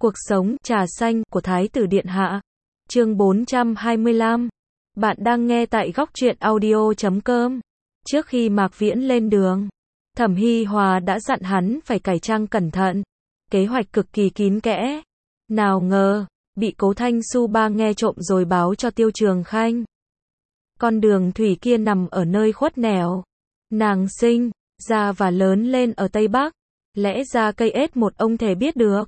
Cuộc sống trà xanh của Thái tử Điện Hạ. Chương 425. Bạn đang nghe tại góc truyện audio.com. Trước khi Mạc Viễn lên đường, Thẩm Hi Hòa đã dặn hắn phải cải trang cẩn thận. Kế hoạch cực kỳ kín kẽ. Nào ngờ, bị Cố Thanh Su Ba nghe trộm rồi báo cho Tiêu Trường Khanh. Con đường thủy kia nằm ở nơi khuất nẻo. Nàng sinh ra và lớn lên ở Tây Bắc. Lẽ ra cây ết một ông thể biết được.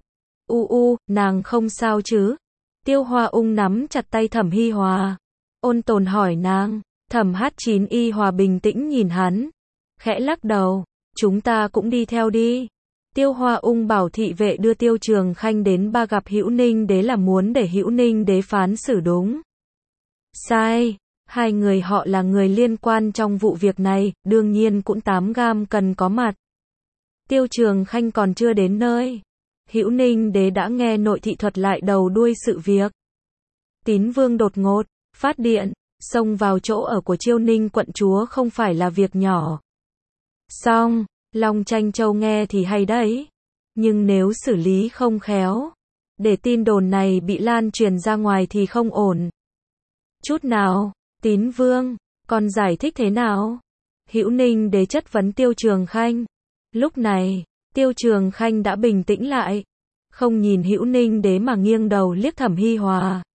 Nàng không sao chứ? Tiêu Hoa Ung nắm chặt tay Thẩm Hi Hòa, ôn tồn hỏi nàng. Thẩm H9Y Hòa bình tĩnh nhìn hắn, khẽ lắc đầu. Chúng ta cũng đi theo đi. Tiêu Hoa Ung bảo thị vệ đưa Tiêu Trường Khanh đến Ba gặp Hữu Ninh Đế là muốn để Hữu Ninh Đế phán xử đúng sai. Hai người họ là người liên quan trong vụ việc này, đương nhiên cũng 8 gam cần có mặt. Tiêu Trường Khanh còn chưa đến nơi, Hữu Ninh Đế đã nghe nội thị thuật lại đầu đuôi sự việc. Tín Vương đột ngột phát điện, xông vào chỗ ở của Chiêu Ninh quận chúa không phải là việc nhỏ. Song, Long Tranh Châu nghe thì hay đấy, nhưng nếu xử lý không khéo, để tin đồn này bị lan truyền ra ngoài thì không ổn chút nào. Tín Vương, con giải thích thế nào? Hữu Ninh Đế chất vấn Tiêu Trường Khanh. Lúc này, Tiêu Trường Khanh đã bình tĩnh lại, không nhìn Hữu Ninh Đế mà nghiêng đầu liếc Thẩm Hi Hòa.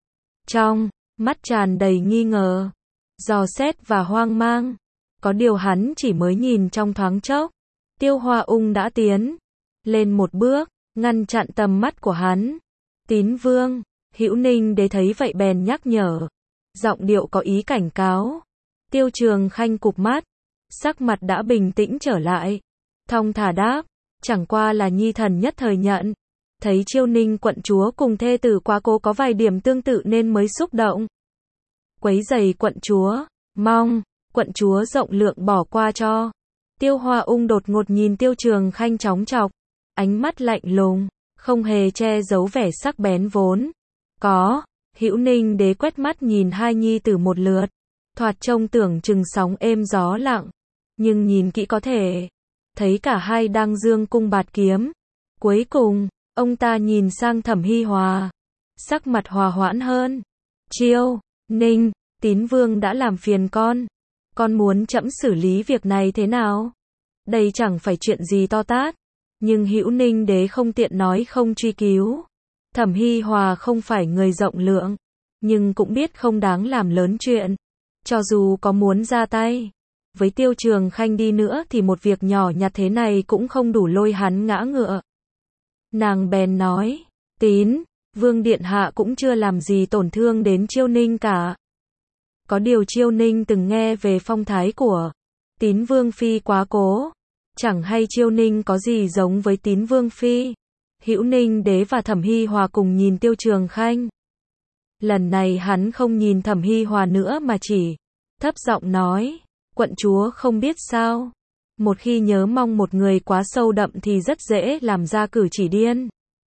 Trong mắt tràn đầy nghi ngờ, dò xét và hoang mang. Có điều hắn chỉ mới nhìn trong thoáng chốc. Tiêu Hoa Ung đã tiến lên một bước, ngăn chặn tầm mắt của hắn. Tín Vương, Hữu Ninh Đế thấy vậy bèn nhắc nhở, giọng điệu có ý cảnh cáo. Tiêu Trường Khanh cụp mắt, sắc mặt đã bình tĩnh trở lại, thong thả đáp, chẳng qua là nhi thần nhất thời nhận thấy Chiêu Ninh quận chúa cùng thê tử quá cố có vài điểm tương tự nên mới xúc động quấy rầy quận chúa, mong quận chúa rộng lượng bỏ qua cho. Tiêu Hoa Ung đột ngột nhìn Tiêu Trường Khanh chóng chọc, ánh mắt lạnh lùng, không hề che giấu vẻ sắc bén vốn có. Hữu Ninh Đế quét mắt nhìn hai nhi tử một lượt, thoạt trông tưởng chừng sóng êm gió lặng, nhưng nhìn kỹ có thể thấy cả hai đang dương cung bạt kiếm. Cuối cùng, ông ta nhìn sang Thẩm Hi Hòa, sắc mặt hòa hoãn hơn. Chiêu Ninh, Tín Vương đã làm phiền con muốn trẫm xử lý việc này thế nào? Đây chẳng phải chuyện gì to tát, nhưng Hữu Ninh Đế không tiện nói không truy cứu. Thẩm Hi Hòa không phải người rộng lượng, nhưng cũng biết không đáng làm lớn chuyện. Cho dù có muốn ra tay với Tiêu Trường Khanh đi nữa thì một việc nhỏ nhặt thế này cũng không đủ lôi hắn ngã ngựa. Nàng bèn nói, Tín Vương Điện Hạ cũng chưa làm gì tổn thương đến Chiêu Ninh cả. Có điều Chiêu Ninh từng nghe về phong thái của Tín Vương Phi quá cố, chẳng hay Chiêu Ninh có gì giống với Tín Vương Phi. Hữu Ninh Đế và Thẩm Hi Hòa cùng nhìn Tiêu Trường Khanh. Lần này hắn không nhìn Thẩm Hi Hòa nữa mà chỉ thấp giọng nói, quận chúa không biết sao, một khi nhớ mong một người quá sâu đậm thì rất dễ làm ra cử chỉ điên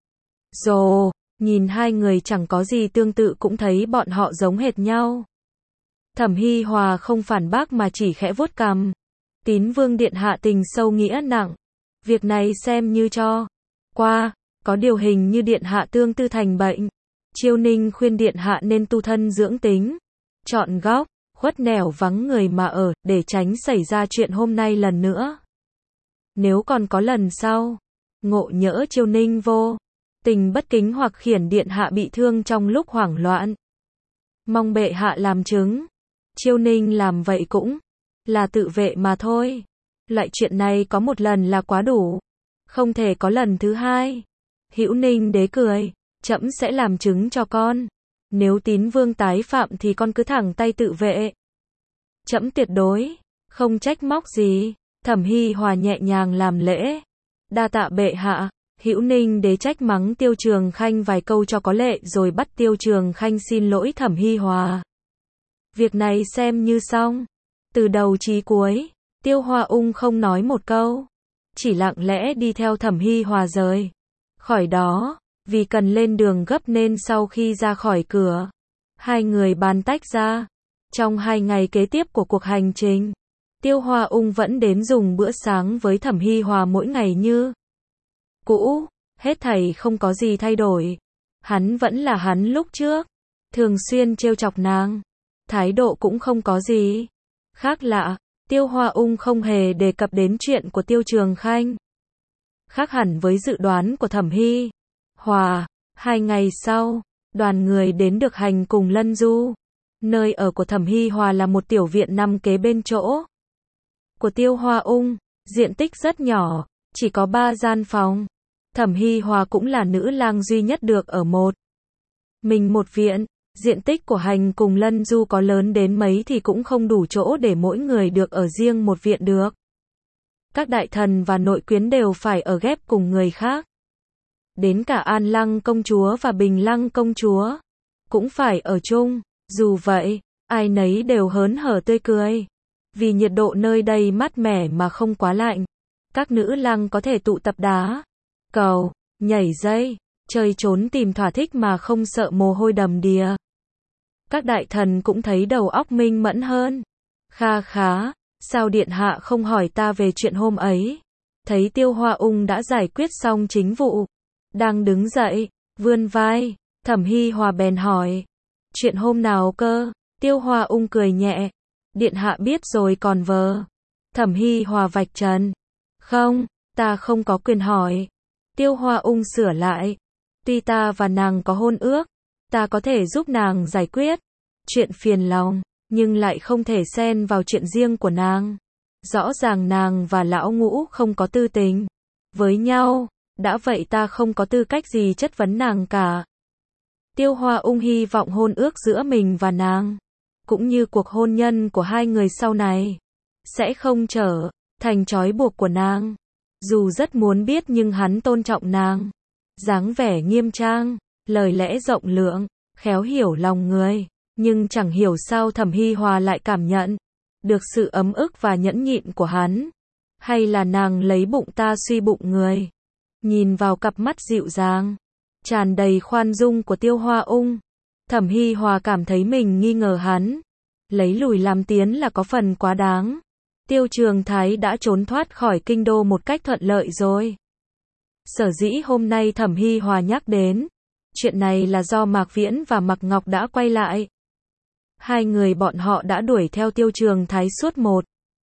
rồ. Nhìn hai người chẳng có gì tương tự cũng thấy bọn họ giống hệt nhau. Thẩm Hi Hòa không phản bác mà chỉ khẽ vuốt cằm. Tín Vương Điện Hạ tình sâu nghĩa nặng, việc này xem như cho qua, có điều hình như Điện Hạ tương tư thành bệnh. Chiêu Ninh khuyên Điện Hạ nên tu thân dưỡng tính, chọn góc khuất nẻo vắng người mà ở, để tránh xảy ra chuyện hôm nay lần nữa. Nếu còn có lần sau, ngộ nhỡ Chiêu Ninh vô tình bất kính hoặc khiển Điện Hạ bị thương trong lúc hoảng loạn, mong bệ hạ làm chứng. Chiêu Ninh làm vậy cũng là tự vệ mà thôi. Loại chuyện này có một lần là quá đủ, không thể có lần thứ hai. Hữu Ninh Đế cười, trẫm sẽ làm chứng cho con. Nếu Tín Vương tái phạm thì con cứ thẳng tay tự vệ. Trẫm tuyệt đối không trách móc gì. Thẩm Hi Hòa nhẹ nhàng làm lễ, đa tạ bệ hạ. Hữu Ninh Đế trách mắng Tiêu Trường Khanh vài câu cho có lệ rồi bắt Tiêu Trường Khanh xin lỗi Thẩm Hi Hòa. Việc này xem như xong. Từ đầu chí cuối, Tiêu Hoa Ung không nói một câu, chỉ lặng lẽ đi theo Thẩm Hi Hòa rời khỏi đó. Vì cần lên đường gấp nên sau khi ra khỏi cửa, hai người bàn tách ra. Trong 2 ngày kế tiếp của cuộc hành trình, Tiêu Hoa Ung vẫn đến dùng bữa sáng với Thẩm Hi Hòa mỗi ngày như cũ. Hết thảy không có gì thay đổi. Hắn vẫn là hắn lúc trước. Thường xuyên trêu chọc nàng. Thái độ cũng không có gì khác lạ. Tiêu Hoa Ung không hề đề cập đến chuyện của Tiêu Trường Khanh. Khác hẳn với dự đoán của Thẩm Hy Hòa. 2 ngày sau, đoàn người đến được hành cùng Lân Du. Nơi ở của Thẩm Hy Hòa là một tiểu viện nằm kế bên chỗ của Tiêu Hoa Ung, diện tích rất nhỏ, chỉ có 3 gian phòng. Thẩm Hy Hòa cũng là nữ lang duy nhất được ở một mình một viện. Diện tích của hành cùng Lân Du có lớn đến mấy thì cũng không đủ chỗ để mỗi người được ở riêng một viện được. Các đại thần và nội quyến đều phải ở ghép cùng người khác. Đến cả An Lăng công chúa và Bình Lăng công chúa cũng phải ở chung. Dù vậy, ai nấy đều hớn hở tươi cười. Vì nhiệt độ nơi đây mát mẻ mà không quá lạnh. Các nữ lang có thể tụ tập đá, cầu, nhảy dây, chơi trốn tìm thỏa thích mà không sợ mồ hôi đầm đìa. Các đại thần cũng thấy đầu óc minh mẫn hơn. Kha khá, sao điện hạ không hỏi ta về chuyện hôm ấy? Thấy Tiêu Hoa Ung đã giải quyết xong chính vụ, đang đứng dậy, vươn vai, Thẩm Hy Hòa bèn hỏi. Chuyện hôm nào cơ? Tiêu Hoa Ung cười nhẹ. Điện hạ biết rồi còn vờ. Thẩm Hy Hòa vạch trần. Không, ta không có quyền hỏi. Tiêu Hoa Ung sửa lại. Tuy ta và nàng có hôn ước, ta có thể giúp nàng giải quyết chuyện phiền lòng, nhưng lại không thể xen vào chuyện riêng của nàng. Rõ ràng nàng và lão Ngũ không có tư tình với nhau, đã vậy ta không có tư cách gì chất vấn nàng cả. Tiêu Hoa Ung hy vọng hôn ước giữa mình và nàng, cũng như cuộc hôn nhân của hai người sau này, sẽ không trở thành trói buộc của nàng. Dù rất muốn biết nhưng hắn tôn trọng nàng. Dáng vẻ nghiêm trang, lời lẽ rộng lượng, khéo hiểu lòng người. Nhưng chẳng hiểu sao Thẩm Hy Hòa lại cảm nhận được sự ấm ức và nhẫn nhịn của hắn. Hay là nàng lấy bụng ta suy bụng người. Nhìn vào cặp mắt dịu dàng, tràn đầy khoan dung của Tiêu Hoa Ung, Thẩm Hy Hòa cảm thấy mình nghi ngờ hắn. Lấy lùi làm tiến là có phần quá đáng. Tiêu Trường Thái đã trốn thoát khỏi kinh đô một cách thuận lợi rồi. Sở dĩ hôm nay Thẩm Hy Hòa nhắc đến chuyện này là do Mạc Viễn và Mạc Ngọc đã quay lại. Hai người bọn họ đã đuổi theo Tiêu Trường Thái suốt một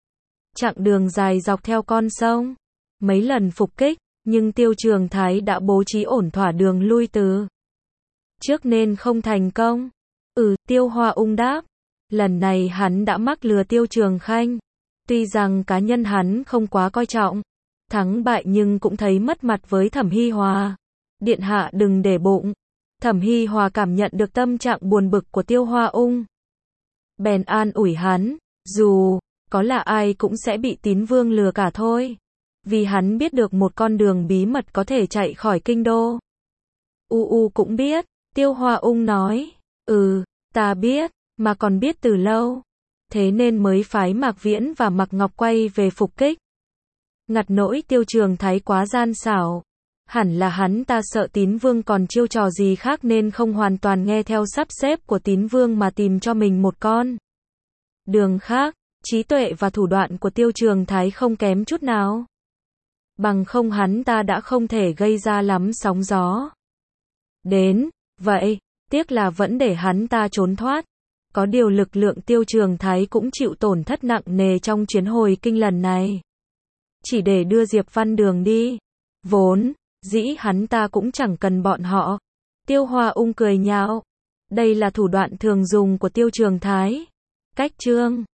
chặng đường dài dọc theo con sông. Mấy lần phục kích, nhưng Tiêu Trường Thái đã bố trí ổn thỏa đường lui từ trước nên không thành công. Tiêu Hoa Ung đáp. Lần này hắn đã mắc lừa Tiêu Trường Khanh. Tuy rằng cá nhân hắn không quá coi trọng thắng bại nhưng cũng thấy mất mặt với Thẩm Hy Hòa. Điện hạ đừng để bụng. Thẩm Hy Hòa cảm nhận được tâm trạng buồn bực của Tiêu Hoa Ung, bèn an ủi hắn, dù có là ai cũng sẽ bị Tín Vương lừa cả thôi. Vì hắn biết được một con đường bí mật có thể chạy khỏi kinh đô. Cũng biết, Tiêu Hoa Ung nói. Ta biết, mà còn biết từ lâu. Thế nên mới phái Mạc Viễn và Mạc Ngọc quay về phục kích. Ngặt nỗi Tiêu Trường Thái quá gian xảo. Hẳn là hắn ta sợ Tín Vương còn chiêu trò gì khác nên không hoàn toàn nghe theo sắp xếp của Tín Vương mà tìm cho mình một con đường khác. Trí tuệ và thủ đoạn của Tiêu Trường Thái không kém chút nào. Bằng không hắn ta đã không thể gây ra lắm sóng gió đến vậy. Tiếc là vẫn để hắn ta trốn thoát. Có điều lực lượng Tiêu Trường Thái cũng chịu tổn thất nặng nề trong chuyến hồi kinh lần này. Chỉ để đưa Diệp Văn Đường đi. Vốn dĩ hắn ta cũng chẳng cần bọn họ. Tiêu Hoa Ung cười nhạo. Đây là thủ đoạn thường dùng của Tiêu Trường Thái. Cách chương